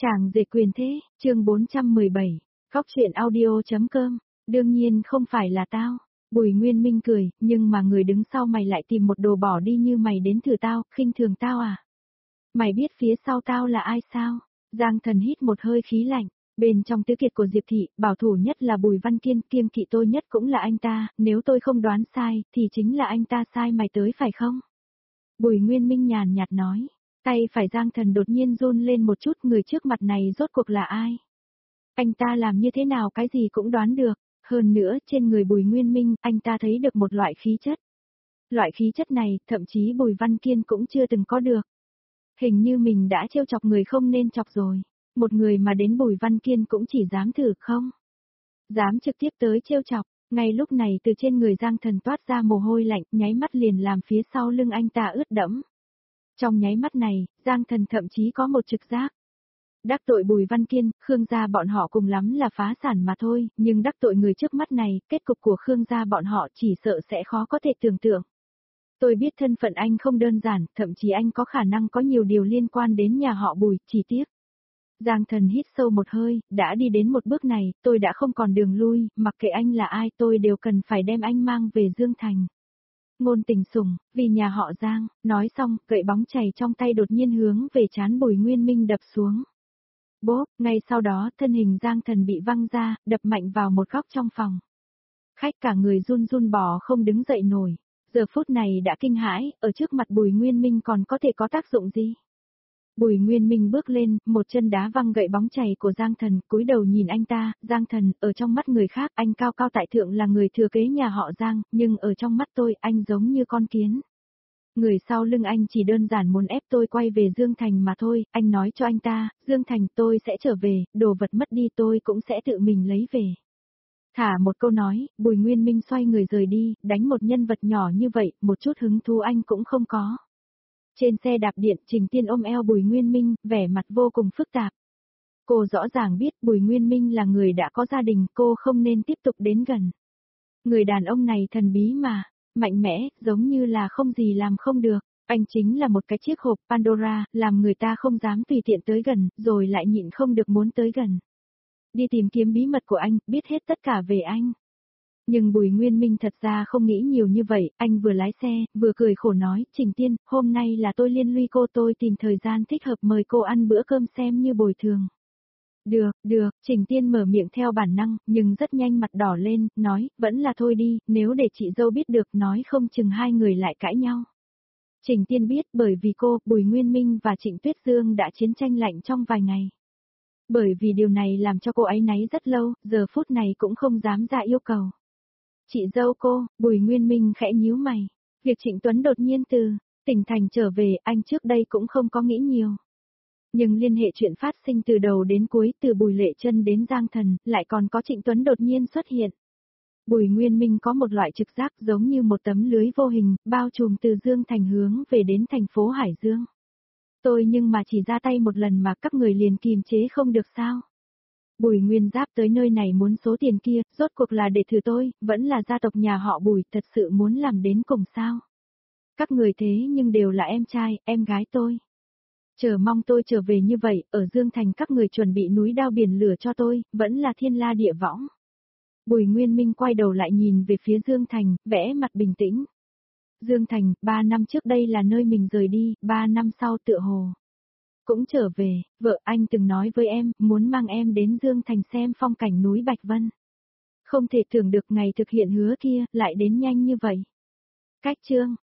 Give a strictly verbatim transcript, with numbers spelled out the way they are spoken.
Chàng rể quyền thế, chương bốn trăm mười bảy, Góc truyện audio.com, đương nhiên không phải là tao. Bùi Nguyên Minh cười, nhưng mà người đứng sau mày lại tìm một đồ bỏ đi như mày đến thử tao, khinh thường tao à? Mày biết phía sau tao là ai sao? Giang Thần hít một hơi khí lạnh, bên trong tứ kiệt của Diệp Thị, bảo thủ nhất là Bùi Văn Kiên, kiêng kỵ tôi nhất cũng là anh ta, nếu tôi không đoán sai, thì chính là anh ta sai mày tới phải không? Bùi Nguyên Minh nhàn nhạt nói. Tay phải Giang Thần đột nhiên run lên một chút, người trước mặt này rốt cuộc là ai? Anh ta làm như thế nào cái gì cũng đoán được, hơn nữa trên người Bùi Nguyên Minh, anh ta thấy được một loại khí chất. Loại khí chất này, thậm chí Bùi Văn Kiên cũng chưa từng có được. Hình như mình đã trêu chọc người không nên chọc rồi, một người mà đến Bùi Văn Kiên cũng chỉ dám thử không? Dám trực tiếp tới trêu chọc, ngay lúc này từ trên người Giang Thần toát ra mồ hôi lạnh, nháy mắt liền làm phía sau lưng anh ta ướt đẫm. Trong nháy mắt này, Giang Thần thậm chí có một trực giác. Đắc tội Bùi Văn Kiên, Khương gia bọn họ cùng lắm là phá sản mà thôi, nhưng đắc tội người trước mắt này, kết cục của Khương gia bọn họ chỉ sợ sẽ khó có thể tưởng tượng. Tôi biết thân phận anh không đơn giản, thậm chí anh có khả năng có nhiều điều liên quan đến nhà họ Bùi, chỉ tiếc. Giang Thần hít sâu một hơi, đã đi đến một bước này, tôi đã không còn đường lui, mặc kệ anh là ai tôi đều cần phải đem anh mang về Dương Thành. Ngôn Tình Sủng, vì nhà họ Giang, nói xong, gậy bóng chày trong tay đột nhiên hướng về trán Bùi Nguyên Minh đập xuống. Bốp, ngay sau đó thân hình Giang Thần bị văng ra, đập mạnh vào một góc trong phòng. Khách cả người run run bò không đứng dậy nổi, giờ phút này đã kinh hãi, ở trước mặt Bùi Nguyên Minh còn có thể có tác dụng gì? Bùi Nguyên Minh bước lên, một chân đá văng gậy bóng chày của Giang Thần, cúi đầu nhìn anh ta, Giang Thần, ở trong mắt người khác anh cao cao tại thượng là người thừa kế nhà họ Giang, nhưng ở trong mắt tôi anh giống như con kiến. Người sau lưng anh chỉ đơn giản muốn ép tôi quay về Dương Thành mà thôi, anh nói cho anh ta, Dương Thành tôi sẽ trở về, đồ vật mất đi tôi cũng sẽ tự mình lấy về. Thả một câu nói, Bùi Nguyên Minh xoay người rời đi, đánh một nhân vật nhỏ như vậy, một chút hứng thú anh cũng không có. Trên xe đạp điện, Trình Tiên ôm eo Bùi Nguyên Minh, vẻ mặt vô cùng phức tạp. Cô rõ ràng biết Bùi Nguyên Minh là người đã có gia đình, cô không nên tiếp tục đến gần. Người đàn ông này thần bí mà, mạnh mẽ, giống như là không gì làm không được. Anh chính là một cái chiếc hộp Pandora, làm người ta không dám tùy tiện tới gần, rồi lại nhịn không được muốn tới gần. Đi tìm kiếm bí mật của anh, biết hết tất cả về anh. Nhưng Bùi Nguyên Minh thật ra không nghĩ nhiều như vậy, anh vừa lái xe, vừa cười khổ nói, Trình Tiên, hôm nay là tôi liên lụy cô, tôi tìm thời gian thích hợp mời cô ăn bữa cơm xem như bồi thường. Được, được, Trình Tiên mở miệng theo bản năng, nhưng rất nhanh mặt đỏ lên, nói, vẫn là thôi đi, nếu để chị dâu biết được nói không chừng hai người lại cãi nhau. Trình Tiên biết bởi vì cô, Bùi Nguyên Minh và Trịnh Tuyết Dương đã chiến tranh lạnh trong vài ngày. Bởi vì điều này làm cho cô áy náy rất lâu, giờ phút này cũng không dám ra yêu cầu. Chị dâu cô, Bùi Nguyên Minh khẽ nhíu mày. Việc Trịnh Tuấn đột nhiên từ tỉnh thành trở về, anh trước đây cũng không có nghĩ nhiều. Nhưng liên hệ chuyện phát sinh từ đầu đến cuối, từ Bùi Lệ Chân đến Giang Thần, lại còn có Trịnh Tuấn đột nhiên xuất hiện. Bùi Nguyên Minh có một loại trực giác giống như một tấm lưới vô hình, bao trùm từ Dương Thành hướng về đến thành phố Hải Dương. Tôi nhưng mà chỉ ra tay một lần mà các người liền kìm chế không được sao? Bùi Nguyên Giáp tới nơi này muốn số tiền kia, rốt cuộc là để thử tôi, vẫn là gia tộc nhà họ Bùi, thật sự muốn làm đến cùng sao? Các người thế nhưng đều là em trai, em gái tôi. Chờ mong tôi trở về như vậy, ở Dương Thành các người chuẩn bị núi đao biển lửa cho tôi, vẫn là thiên la địa võng. Bùi Nguyên Minh quay đầu lại nhìn về phía Dương Thành, vẽ mặt bình tĩnh. Dương Thành, ba năm trước đây là nơi mình rời đi, ba năm sau tựa hồ cũng trở về, vợ anh từng nói với em, muốn mang em đến Dương Thành xem phong cảnh núi Bạch Vân. Không thể tưởng được ngày thực hiện hứa kia, lại đến nhanh như vậy. Cách chương,